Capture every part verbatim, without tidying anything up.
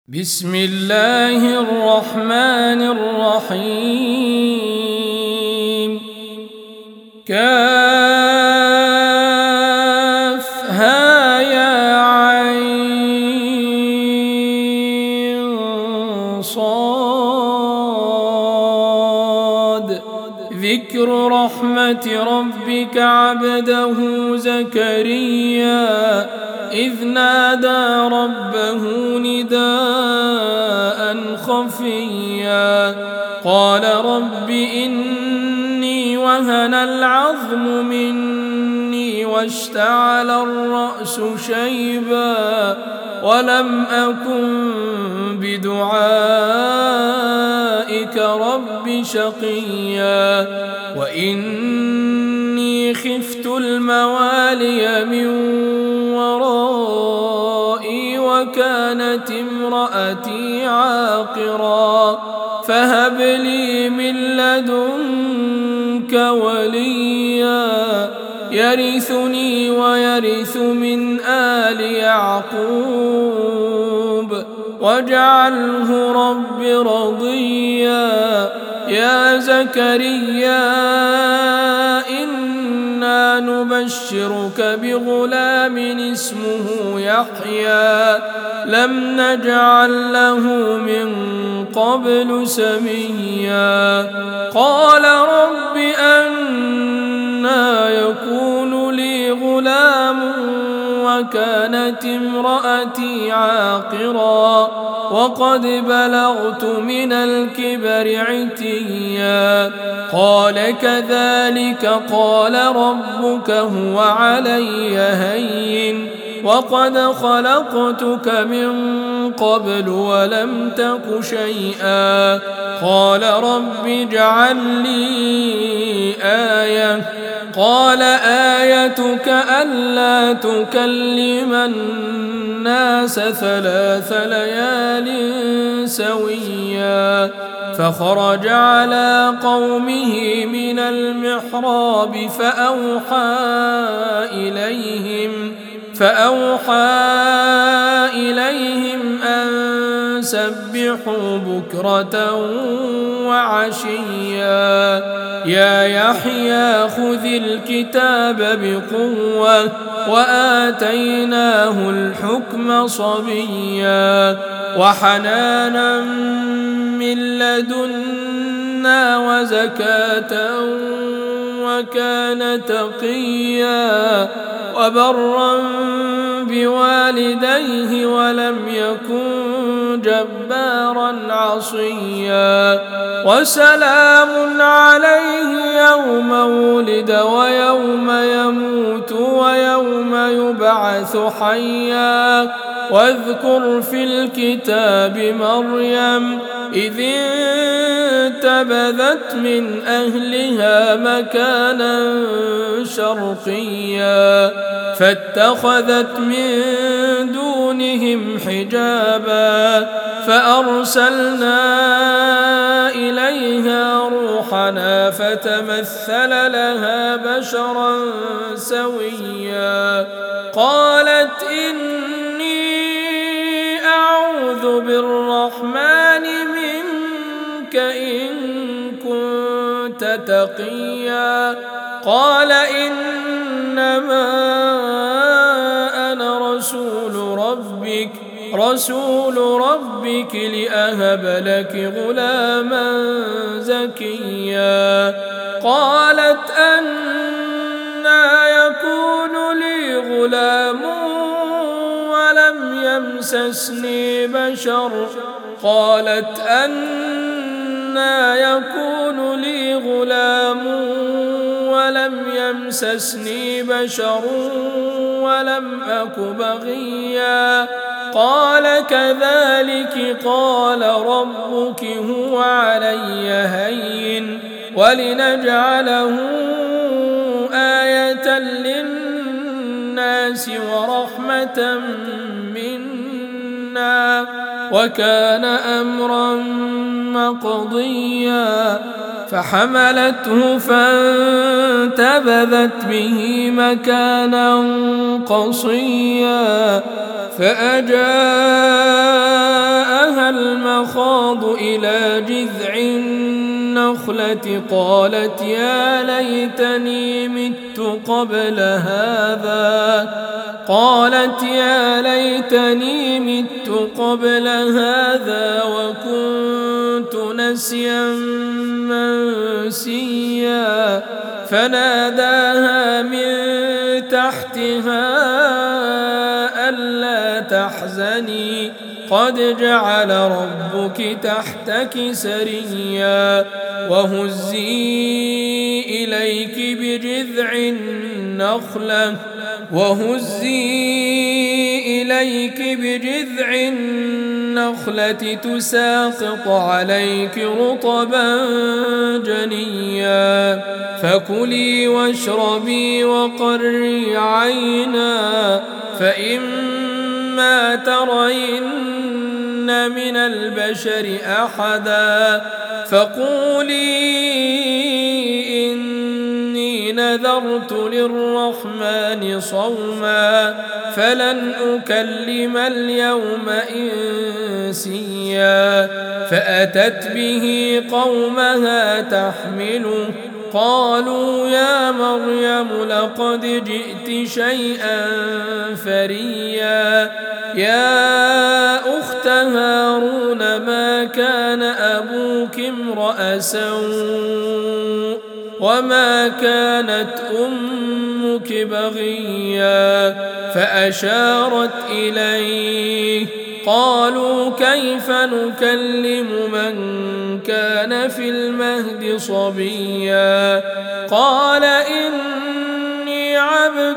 بسم الله الرحمن الرحيم. كافها يا عين صاد. ذكر رحمة ربك عبده زكريا إذ نادى ربه نداء خفيا قال رب إني وهن العظم مني واشتعل الرأس شيبا ولم أكن بدعائك رب شقيا وإني خفت الموالي من ورائي وكانت امرأتي عاقرا فهب لي من لدنك وليا يرثني ويرث من آل يعقوب واجعله رب رضيا. يا زكريا إنا نبشرك بغلام اسمه يحيى لم نجعل له من قبل سميا قال رب أنى يكون لي غلام وكانت امرأتي عاقرا وقد بلغت من الكبر عتيا قال كذلك قال ربك هو علي هين وقد خلقتك من قبل ولم تك شيئا قال رب اجعل لي آية قال آيتك ألا تكلم الناس ثلاث ليال سويا فخرج على قومه من المحراب فأوحى إليهم فأوحى إليهم أن سبحوا بكرة وعشيا يا يحيى خذ الكتاب بقوة وآتيناه الحكم صبيا وحنانا من لدنا وزكاة وكان تقيا وبرا بوالديه ولم يكن جبارا عصيا وسلام عليه يوم ولد ويوم يموت ويوم يبعث حيا واذكر في الكتاب مريم إذ انتبذت من أهلها مكانا شرقيا فاتخذت من دونهم حجابا فأرسلنا إليها روحنا فتمثل لها بشرا سويا قالت إني أعوذ بالرحمن منك إن كنت تقيا قال إنما أنا رسول ربك رسول ربك لأهب لك غلاما زكيا قالت أنى يكون لي غلام ولم يمسسني بشر قالت أنى يكون لي غلام ولم يمسسني بشر ولم أك بغيا قال كذلك قال ربك هو علي هين ولنجعله آية للناس ورحمة منا وكان أمرا مقضيا فحملته فانتبذت به مكانا قصيا فأجاء المخاض إلى جذع النخلة قالت يا ليتني مت قبل هذا قالت يا ليتني مت قبل هذا وكنت نسيا منسيا فناداها من تحتها ألا تحزني قد جعل ربك تحتك سريا وهزي إليك بجذع النخلة وهزي إليك بجذع النخلة تساقط عليك رطبا جنيا فكلي واشربي وقري عينا فإما ترين من البشر أحدا فقولي إني نذرت للرحمن صوما فلن أكلم اليوم إنسيا فأتت به قومها تحمله قالوا يا مريم لقد جئت شيئا فريا يا أخت هارون ما كان أبوك امرأ سوء وما كانت أمك بغيا فأشارت إليه قالوا كيف نكلم من كان في المهد صبيا قال إني عبد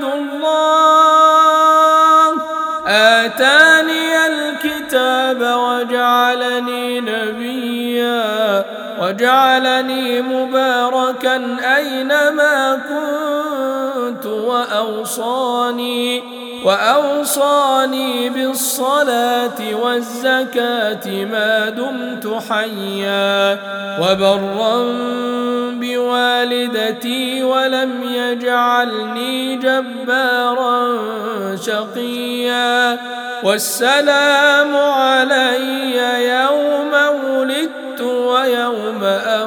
الله آتاني الكتاب وجعلني نبيا وجعلني مباركا أينما كنت وأوصاني وأوصاني بالصلاة والزكاة ما دمت حيا وبرا بوالدتي ولم يجعلني جبارا شقيا والسلام علي يوم ولدت ويوم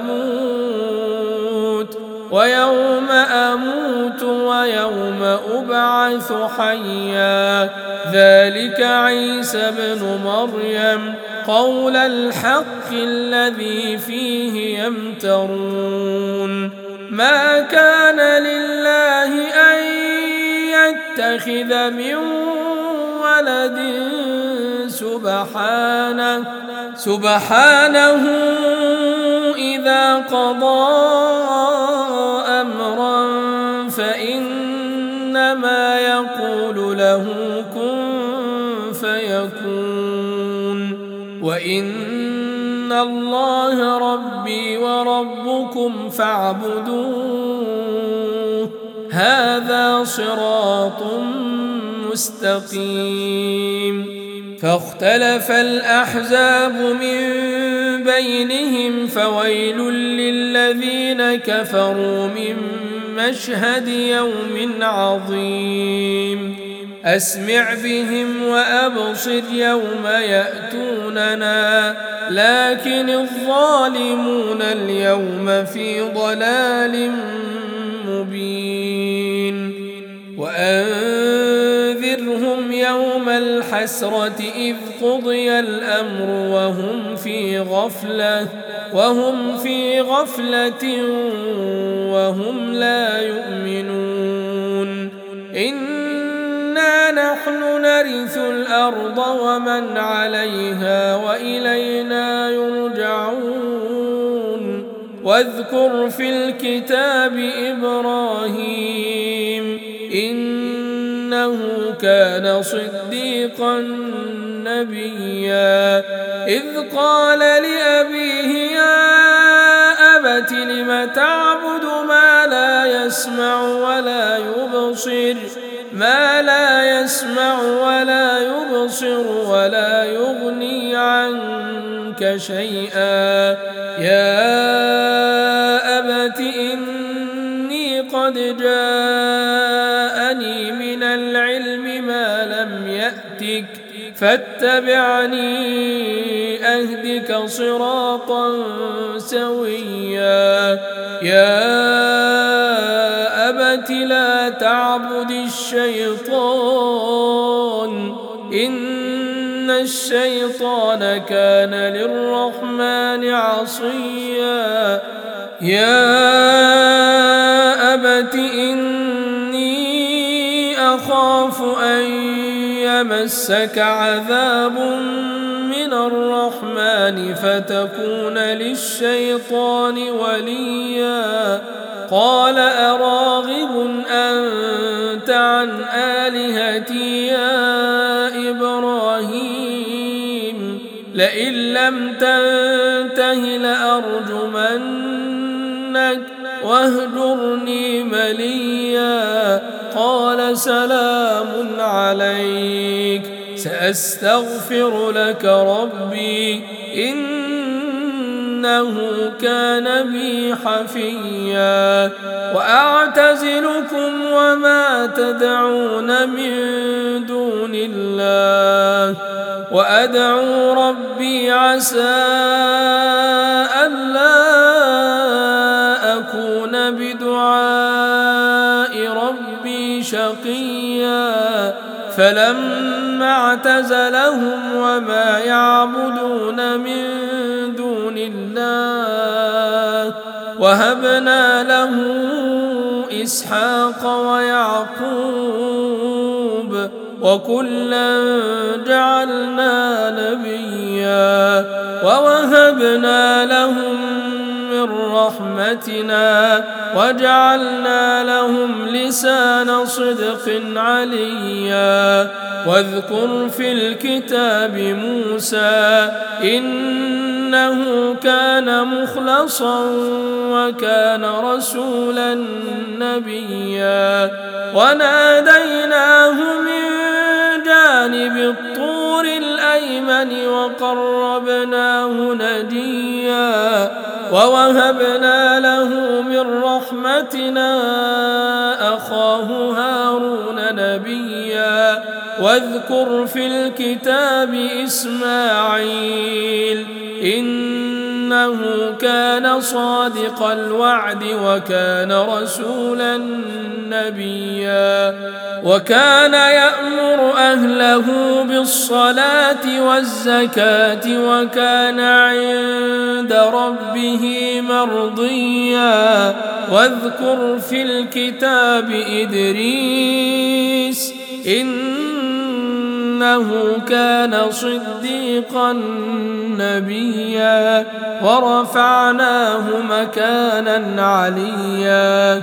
أموت ويوم أموت ويوم أبعث حيا ذلك عيسى بن مريم قول الحق الذي فيه يمترون ما كان لله أن يتخذ من ولد سبحانه سبحانه إذا قضى أمرا فإنما يقول له كن فيكون وإن الله ربي وربكم فاعبدوه هذا صراط مستقيم فاختلف الأحزاب من بينهم فويل للذين كفروا من مشهد يوم عظيم أسمع بهم وأبصر يوم يأتوننا لكن الظالمون اليوم في ضلال مبين وأنذرهم يوم الحسرة إذ قضي الأمر وهم في غفلة وهم في غفلة وهم لا يؤمنون إنا نحن نرث الأرض ومن عليها وإلينا يرجعون واذكر في الكتاب إبراهيم إنه كان صديقا نبيا إذ قال لأبيه يا أبت لم تعبد ما لا يسمع ولا يبصر ما لا يسمع ولا يبصر ولا يغني عنك شيئا يا أبت إني قد جاءني من العلم ما لم يأتك فاتبعني يهدك صراطا سويا يا أبت لا تعبد الشيطان إن الشيطان كان للرحمن عصيا يا أبت إني أخاف أن يمسك عذاب من الرحمن فتكون للشيطان وليا قال أراغب أنت عن آلهتي يا إبراهيم لئن لم تنته لأرجمنك واهجرني مليا قال سلام عليك سأستغفر لك ربي إنه كان بي حفيا وأعتزلكم وما تدعون من دون الله وأدعو ربي عسى ألا أكون بدعاء ربي شقيا فلما اعتزلهم وما يعبدون من دون الله وهبنا له إسحاق ويعقوب وكلا جعلنا نبيا ووهبنا لهم من رحمتنا وجعلنا لهم لسان صدق عليا واذكر في الكتاب موسى إنه كان مخلصا وكان رسولا نبيا وناديناه من جانب الطور الأيمن وقربناه نجيا ووهبنا له من رحمتنا أخاه هارون نبيا واذكر في الكتاب إسماعيل إنه كان صادق الوعد وكان رسولا نبيا وكان يأمر أهله بالصلاة والزكاة وكان عند ربه مرضيا واذكر في الكتاب إدريس إنه كان صديقا نبيا ورفعناه مكانا عليا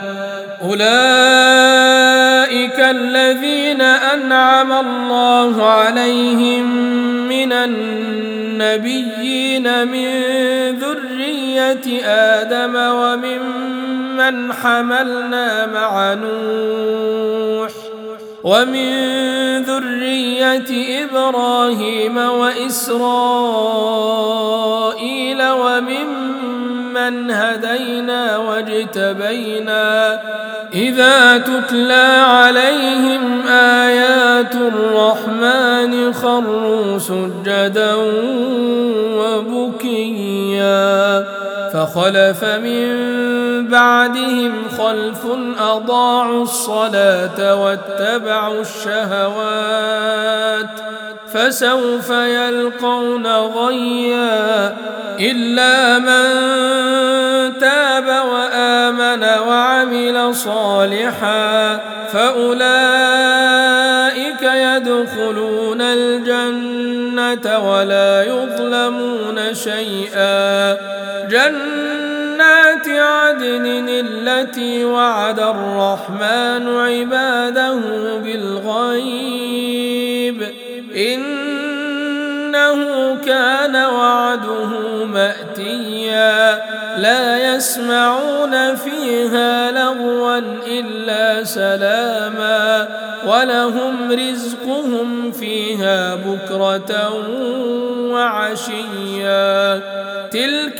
أولئك الذين أنعم الله عليهم من النبيين من ذرية آدم وممن حملنا مع نوح ومن ذرية إبراهيم وإسرائيل وممن هدينا واجتبينا إذا تتلى عليهم آيات الرحمن خروا سجدا وبكيا فخلف من بعدهم خلف أضاعوا الصلاة واتبعوا الشهوات فسوف يلقون غيا إلا من تاب وآمن وعمل صالحا فأولئك يدخلون الجنة ولا يظلمون شيئا جنات عدن التي وعد الرحمن عباده بالغيب إنه كان وعده مأتيا لا يسمعون فيها لغوا إلا سلاما ولهم رزقهم فيها بكرة وعشيا تلك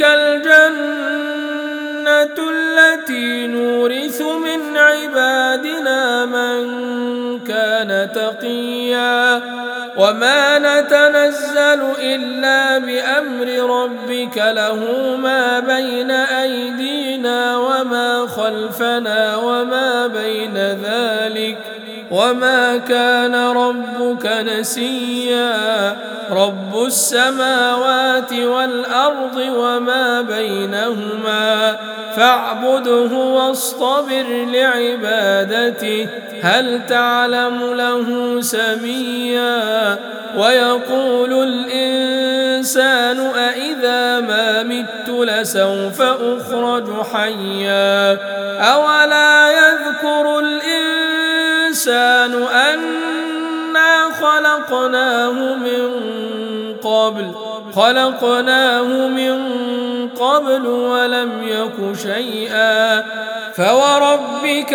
الجنة التي نورث من عبادنا من كان تقيا وما نتنزل إلا بأمر ربك له ما بين أيدينا وما خلفنا وما بين ذلك وما كان ربك نسيا رب السماوات والأرض وما بينهما فاعبده واصطبر لعبادته هل تعلم له سميا ويقول الإنسان أإذا ما مت لسوف أخرج حيا أولا يذكر الإنسان أنا خلقناه من قبل خلقناه من قبل ولم يك شيئا فوربك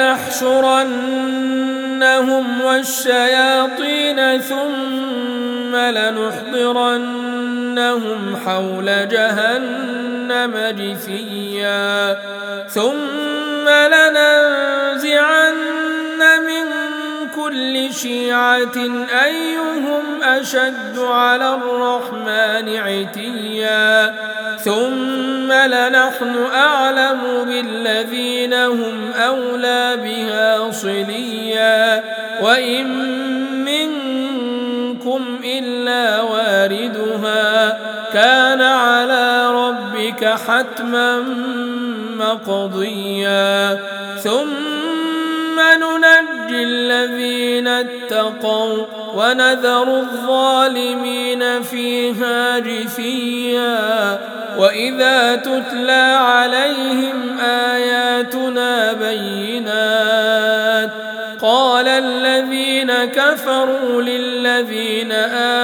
لنحشرنهم والشياطين ثم لنحضرنهم حول جهنم جثيا ثم لننزعن من كل شيعة أيهم أشد على الرحمن عتيا ثم لنحن أعلم بالذين هم أولى بها صليا وإن منكم إلا واردها كان على ربك حتما مقضيا ثم ننجي الذين اتقوا ونذر الظالمين فيها جثيا وإذا تتلى عليهم آياتنا بينات قال الذين كفروا للذين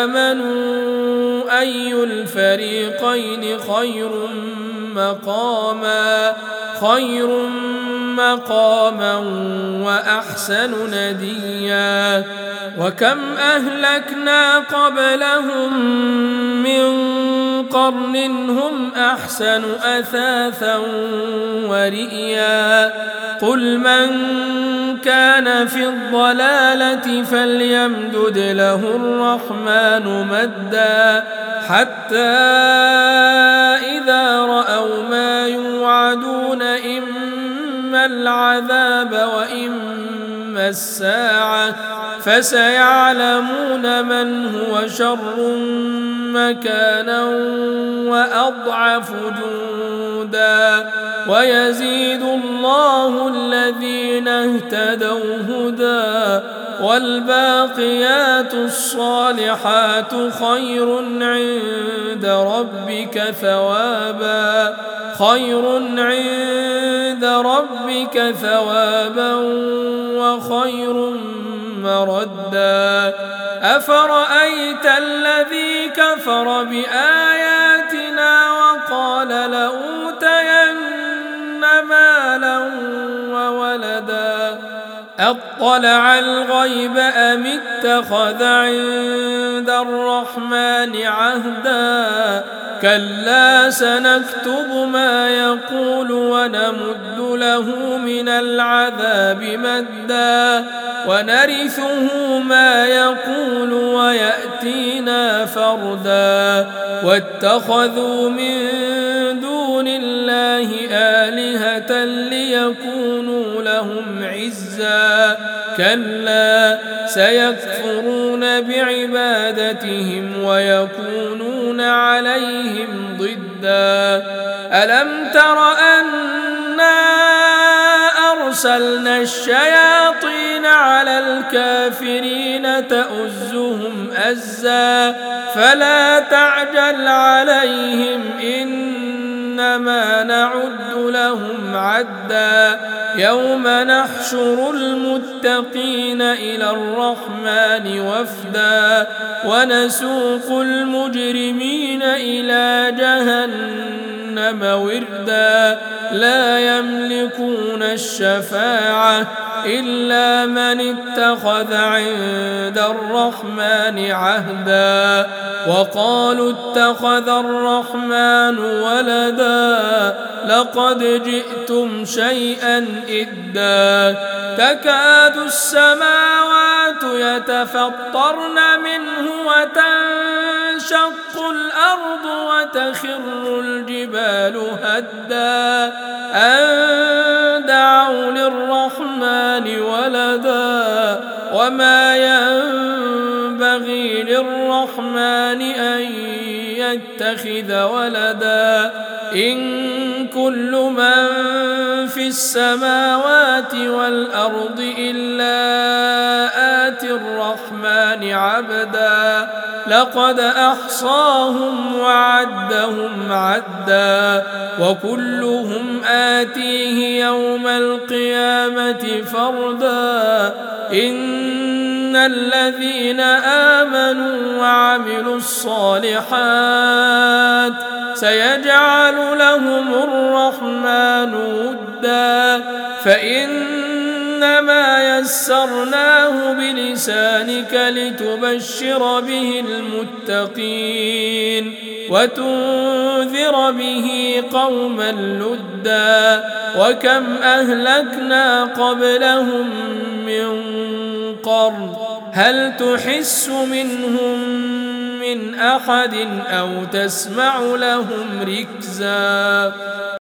آمنوا أي الفريقين خير مقاما خير مقاما وأحسن نديا وكم أهلكنا قبلهم من قرن هم أحسن أثاثا ورئيا قل من كان في الضلالة فليمدد له الرحمن مدا حتى إذا رأوا ما يوعدون إما العذاب وإما الساعة فسيعلمون من هو شر مكانا وأضعف جودا ويزيد الله الذين اهتدوا هدى والباقيات الصالحات خير عند ربك ثوابا خير عند ربك ثوابا وخير مردا أفرأيت الذي كفر بآياتنا وقال لأوتين مالا وولدا أطلع الغيب أم اتخذ عند الرحمن عهدا كلا سنكتب ما يقول ونمد له من العذاب مدا ونرثه ما يقول ويأتينا فردا واتخذوا من دون الله آلهة ليكونوا لهم عزا كلا سيكفرون بعبادتهم ويكونون عليهم ضدا ألم تر أنا أرسلنا الشياطين على الكافرين تؤزهم أزا فلا تعجل عليهم إنما نعد لهم عدا يوم نحشر المتقين إلى الرحمن وفدا ونسوق المجرمين إلى جهنم وردا لا يملكون الشفاعة إلا من اتخذ عند الرحمن عهدا وقالوا اتخذ الرحمن ولدا لقد جئتم شيئا إدا تكاد السماوات يتفطرن منه وتنشق الأرض وتخر الجبال هدا أن دعوا للرحمن ولدا وما ينبغي للرحمن أن يتخذ ولدا إن كل من في السماوات والأرض إلا آتي الرحمن عبدا لقد أحصاهم وعدهم عدا وكلهم آتيه يوم القيامة فردا إن الذين آمنوا وعملوا الصالحات سيجعل لهم الرحمن ودا فإنما يسرناه بلسانك لتبشر به المتقين وتنذر به قوما لدا وكم أهلكنا قبلهم من قرن هل تحس منهم من أحد أو تسمع لهم ركزا